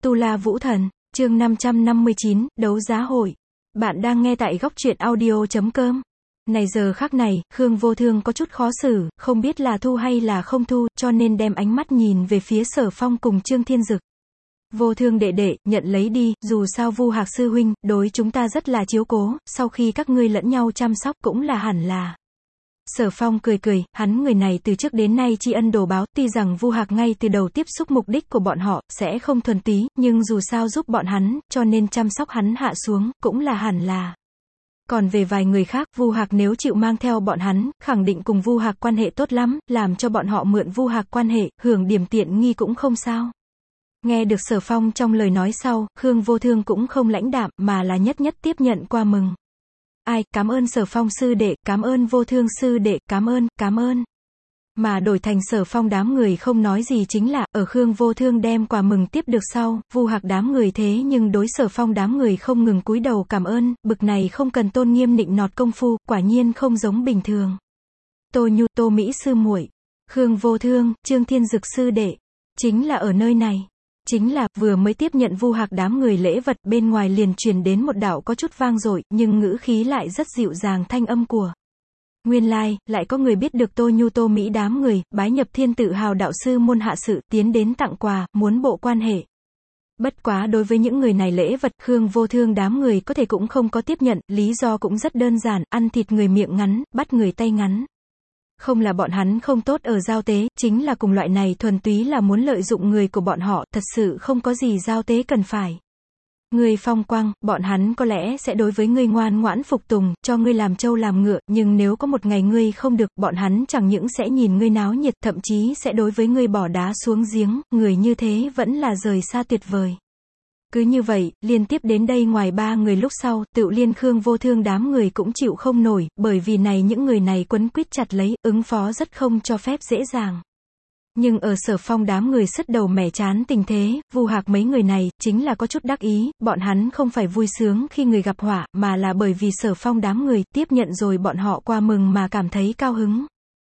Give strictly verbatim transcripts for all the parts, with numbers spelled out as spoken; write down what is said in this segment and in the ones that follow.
Tu La Vũ Thần, chương năm trăm năm mươi chín, đấu giá hội. Bạn đang nghe tại góc truyện audio chấm com. Này giờ khắc này, Khương Vô Thương có chút khó xử, không biết là thu hay là không thu, cho nên đem ánh mắt nhìn về phía Sở Phong cùng Trương Thiên Dực. Vô Thương đệ đệ, nhận lấy đi, dù sao Vu Hạc sư huynh, đối chúng ta rất là chiếu cố, sau khi các ngươi lẫn nhau chăm sóc cũng là hẳn là. Sở Phong cười cười, hắn người này từ trước đến nay tri ân đồ báo, tuy rằng Vu Hạc ngay từ đầu tiếp xúc mục đích của bọn họ, sẽ không thuần túy, nhưng dù sao giúp bọn hắn, cho nên chăm sóc hắn hạ xuống, cũng là hẳn là. Còn về vài người khác, Vu Hạc nếu chịu mang theo bọn hắn, khẳng định cùng Vu Hạc quan hệ tốt lắm, làm cho bọn họ mượn Vu Hạc quan hệ, hưởng điểm tiện nghi cũng không sao. Nghe được Sở Phong trong lời nói sau, Khương Vô Thương cũng không lãnh đạm, mà là nhất nhất tiếp nhận qua mừng. Ai, cảm ơn Sở Phong sư đệ, cảm ơn Vô Thương sư đệ, cảm ơn, cảm ơn. Mà đổi thành Sở Phong đám người không nói gì chính là, ở Khương Vô Thương đem quà mừng tiếp được sau, Vu Hạc đám người thế nhưng đối Sở Phong đám người không ngừng cúi đầu cảm ơn, bực này không cần tôn nghiêm nịnh nọt công phu, quả nhiên không giống bình thường. Tô Nhu, Tô Mỹ sư muội, Khương Vô Thương, Trương Thiên Dực sư đệ, chính là ở nơi này. Chính là, vừa mới tiếp nhận Vu Hạc đám người lễ vật, bên ngoài liền truyền đến một đạo có chút vang dội, nhưng ngữ khí lại rất dịu dàng thanh âm của. Nguyên lai, like, lại có người biết được Tô Nhu Tô Mỹ đám người, bái nhập Thiên Tự Hào đạo sư môn hạ sự, tiến đến tặng quà, muốn bộ quan hệ. Bất quá đối với những người này lễ vật, Khương Vô Thương đám người có thể cũng không có tiếp nhận, lý do cũng rất đơn giản, ăn thịt người miệng ngắn, bắt người tay ngắn. Không là bọn hắn không tốt ở giao tế, chính là cùng loại này thuần túy là muốn lợi dụng người của bọn họ, thật sự không có gì giao tế cần phải. Ngươi phong quang, bọn hắn có lẽ sẽ đối với ngươi ngoan ngoãn phục tùng, cho ngươi làm trâu làm ngựa, nhưng nếu có một ngày ngươi không được, bọn hắn chẳng những sẽ nhìn ngươi náo nhiệt, thậm chí sẽ đối với ngươi bỏ đá xuống giếng, người như thế vẫn là rời xa tuyệt vời. Cứ như vậy, liên tiếp đến đây ngoài ba người lúc sau, Tựu liên Khương Vô Thương đám người cũng chịu không nổi, bởi vì này những người này quấn quýt chặt lấy, ứng phó rất không cho phép dễ dàng. Nhưng ở Sở Phong đám người sứt đầu mẻ chán tình thế, Vu Hạc mấy người này, chính là có chút đắc ý, bọn hắn không phải vui sướng khi người gặp họa, mà là bởi vì Sở Phong đám người tiếp nhận rồi bọn họ qua mừng mà cảm thấy cao hứng.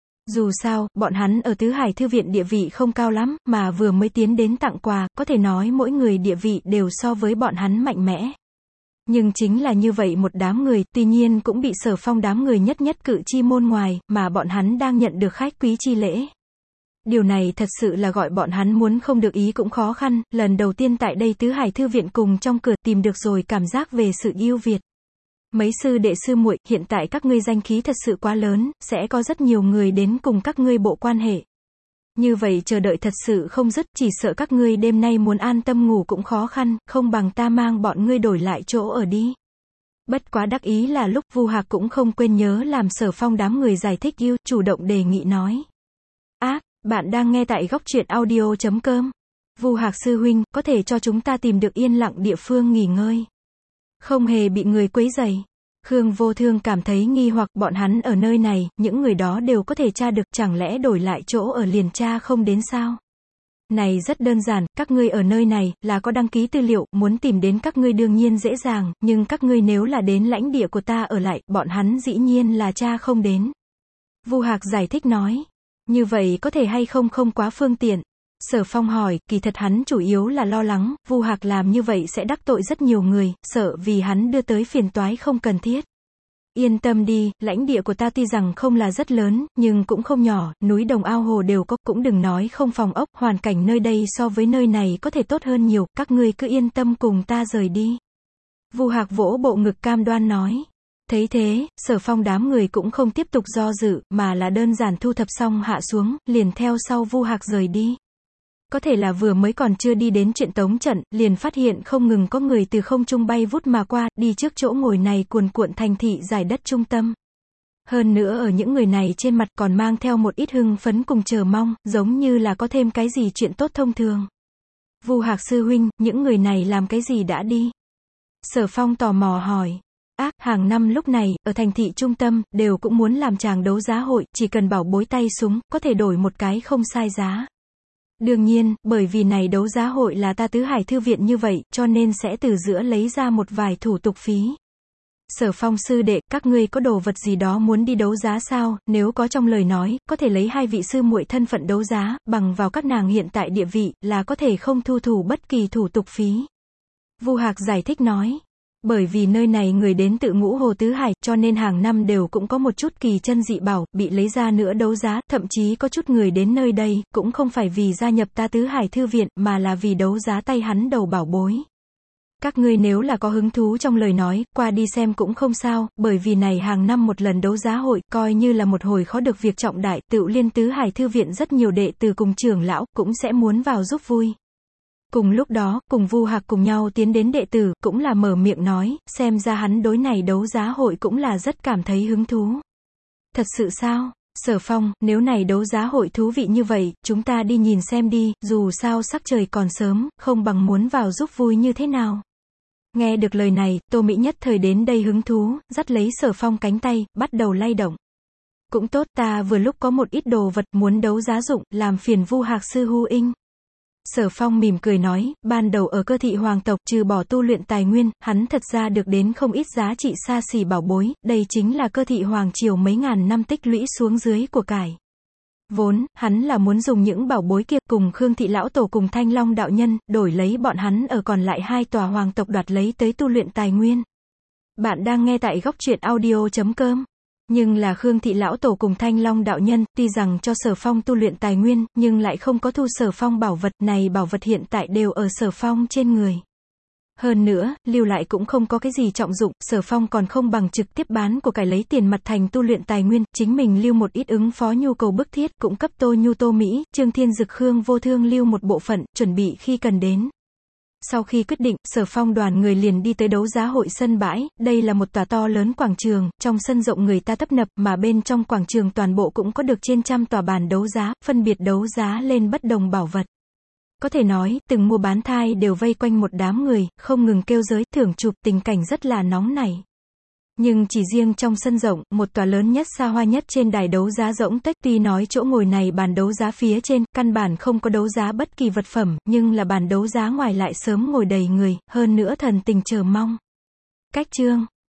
Dù sao, bọn hắn ở Tứ Hải Thư viện địa vị không cao lắm, mà vừa mới tiến đến tặng quà, có thể nói mỗi người địa vị đều so với bọn hắn mạnh mẽ. Nhưng chính là như vậy một đám người, tuy nhiên cũng bị Sở Phong đám người nhất nhất cự chi môn ngoài, mà bọn hắn đang nhận được khách quý chi lễ. Điều này thật sự là gọi bọn hắn muốn không được ý cũng khó khăn, lần đầu tiên tại đây Tứ Hải Thư viện cùng trong cửa tìm được rồi cảm giác về sự yêu Việt. Mấy sư đệ sư muội, hiện tại các ngươi danh khí thật sự quá lớn, sẽ có rất nhiều người đến cùng các ngươi bộ quan hệ. Như vậy chờ đợi thật sự không dứt, chỉ sợ các ngươi đêm nay muốn an tâm ngủ cũng khó khăn, không bằng ta mang bọn ngươi đổi lại chỗ ở đi. Bất quá đắc ý là lúc Vu Hạc cũng không quên nhớ làm Sở Phong đám người giải thích yêu, chủ động đề nghị nói. Ác, bạn đang nghe tại góc truyện audio chấm com. Vu Hạc sư huynh, có thể cho chúng ta tìm được yên lặng địa phương nghỉ ngơi. Không hề bị người quấy rầy. Khương Vô Thương cảm thấy nghi hoặc, bọn hắn ở nơi này, những người đó đều có thể tra được, chẳng lẽ đổi lại chỗ ở liền tra không đến sao? Này rất đơn giản, các ngươi ở nơi này, là có đăng ký tư liệu, muốn tìm đến các ngươi đương nhiên dễ dàng, nhưng các ngươi nếu là đến lãnh địa của ta ở lại, bọn hắn dĩ nhiên là tra không đến. Vu Hạc giải thích nói. Như vậy có thể hay không không quá phương tiện? Sở Phong hỏi, kỳ thật hắn chủ yếu là lo lắng, Vu Hạc làm như vậy sẽ đắc tội rất nhiều người, sợ vì hắn đưa tới phiền toái không cần thiết. Yên tâm đi, lãnh địa của ta tuy rằng không là rất lớn, nhưng cũng không nhỏ, núi đồng ao hồ đều có, cũng đừng nói không phòng ốc, hoàn cảnh nơi đây so với nơi này có thể tốt hơn nhiều, các ngươi cứ yên tâm cùng ta rời đi. Vu Hạc vỗ bộ ngực cam đoan nói. Thấy thế, Sở Phong đám người cũng không tiếp tục do dự, mà là đơn giản thu thập xong hạ xuống, liền theo sau Vu Hạc rời đi. Có thể là vừa mới còn chưa đi đến chuyện tống trận, liền phát hiện không ngừng có người từ không trung bay vút mà qua, đi trước chỗ ngồi này cuồn cuộn thành thị giải đất trung tâm. Hơn nữa ở những người này trên mặt còn mang theo một ít hưng phấn cùng chờ mong, giống như là có thêm cái gì chuyện tốt thông thường. Vu Hạc sư huynh, những người này làm cái gì đã đi? Sở Phong tò mò hỏi. Ác, hàng năm lúc này, ở thành thị trung tâm, đều cũng muốn làm tràng đấu giá hội, chỉ cần bảo bối tay súng, có thể đổi một cái không sai giá. Đương nhiên, bởi vì này đấu giá hội là ta Tứ Hải Thư viện như vậy, cho nên sẽ từ giữa lấy ra một vài thủ tục phí. Sở Phong sư đệ, các ngươi có đồ vật gì đó muốn đi đấu giá sao, nếu có trong lời nói, có thể lấy hai vị sư muội thân phận đấu giá, bằng vào các nàng hiện tại địa vị, là có thể không thu thủ bất kỳ thủ tục phí. Vu Hạc giải thích nói. Bởi vì nơi này người đến tự Ngũ Hồ Tứ Hải, cho nên hàng năm đều cũng có một chút kỳ chân dị bảo, bị lấy ra nữa đấu giá, thậm chí có chút người đến nơi đây, cũng không phải vì gia nhập ta Tứ Hải Thư Viện, mà là vì đấu giá tay hắn đầu bảo bối. Các ngươi nếu là có hứng thú trong lời nói, qua đi xem cũng không sao, bởi vì này hàng năm một lần đấu giá hội, coi như là một hồi khó được việc trọng đại, Tựu Liên Tứ Hải Thư Viện rất nhiều đệ tử cùng trưởng lão, cũng sẽ muốn vào giúp vui. Cùng lúc đó, cùng Vu Hạc cùng nhau tiến đến đệ tử, cũng là mở miệng nói, xem ra hắn đối này đấu giá hội cũng là rất cảm thấy hứng thú. Thật sự sao? Sở Phong, nếu này đấu giá hội thú vị như vậy, chúng ta đi nhìn xem đi, dù sao sắc trời còn sớm, không bằng muốn vào giúp vui như thế nào. Nghe được lời này, Tô Mỹ nhất thời đến đây hứng thú, dắt lấy Sở Phong cánh tay, bắt đầu lay động. Cũng tốt, ta vừa lúc có một ít đồ vật muốn đấu giá dụng, làm phiền Vu Hạc sư hu inh. Sở Phong mỉm cười nói, ban đầu ở Cơ Thị hoàng tộc, trừ bỏ tu luyện tài nguyên, hắn thật ra được đến không ít giá trị xa xỉ bảo bối, đây chính là Cơ Thị hoàng triều mấy ngàn năm tích lũy xuống dưới của cải. Vốn, hắn là muốn dùng những bảo bối kia, cùng Khương Thị lão tổ cùng Thanh Long đạo nhân, đổi lấy bọn hắn ở còn lại hai tòa hoàng tộc đoạt lấy tới tu luyện tài nguyên. Bạn đang nghe tại góc truyện audio chấm com. Nhưng là Khương Thị lão tổ cùng Thanh Long đạo nhân, tuy rằng cho Sở Phong tu luyện tài nguyên, nhưng lại không có thu Sở Phong bảo vật, này bảo vật hiện tại đều ở Sở Phong trên người. Hơn nữa, lưu lại cũng không có cái gì trọng dụng, Sở Phong còn không bằng trực tiếp bán của cải lấy tiền mặt thành tu luyện tài nguyên, chính mình lưu một ít ứng phó nhu cầu bức thiết, cũng cấp Tô Nhu Tô Mỹ, Trương Thiên Dực Khương Vô Thương lưu một bộ phận, chuẩn bị khi cần đến. Sau khi quyết định, Sở Phong đoàn người liền đi tới đấu giá hội sân bãi, đây là một tòa to lớn quảng trường, trong sân rộng người ta tấp nập, mà bên trong quảng trường toàn bộ cũng có được trên trăm tòa bàn đấu giá, phân biệt đấu giá lên bất đồng bảo vật. Có thể nói, từng mua bán thai đều vây quanh một đám người, không ngừng kêu giới, thưởng chụp, tình cảnh rất là nóng nảy. Nhưng chỉ riêng trong sân rộng, một tòa lớn nhất xa hoa nhất trên đài đấu giá rỗng tuếch, tuy nói chỗ ngồi này bàn đấu giá phía trên, căn bản không có đấu giá bất kỳ vật phẩm, nhưng là bàn đấu giá ngoài lại sớm ngồi đầy người, hơn nữa thần tình chờ mong. Cách chương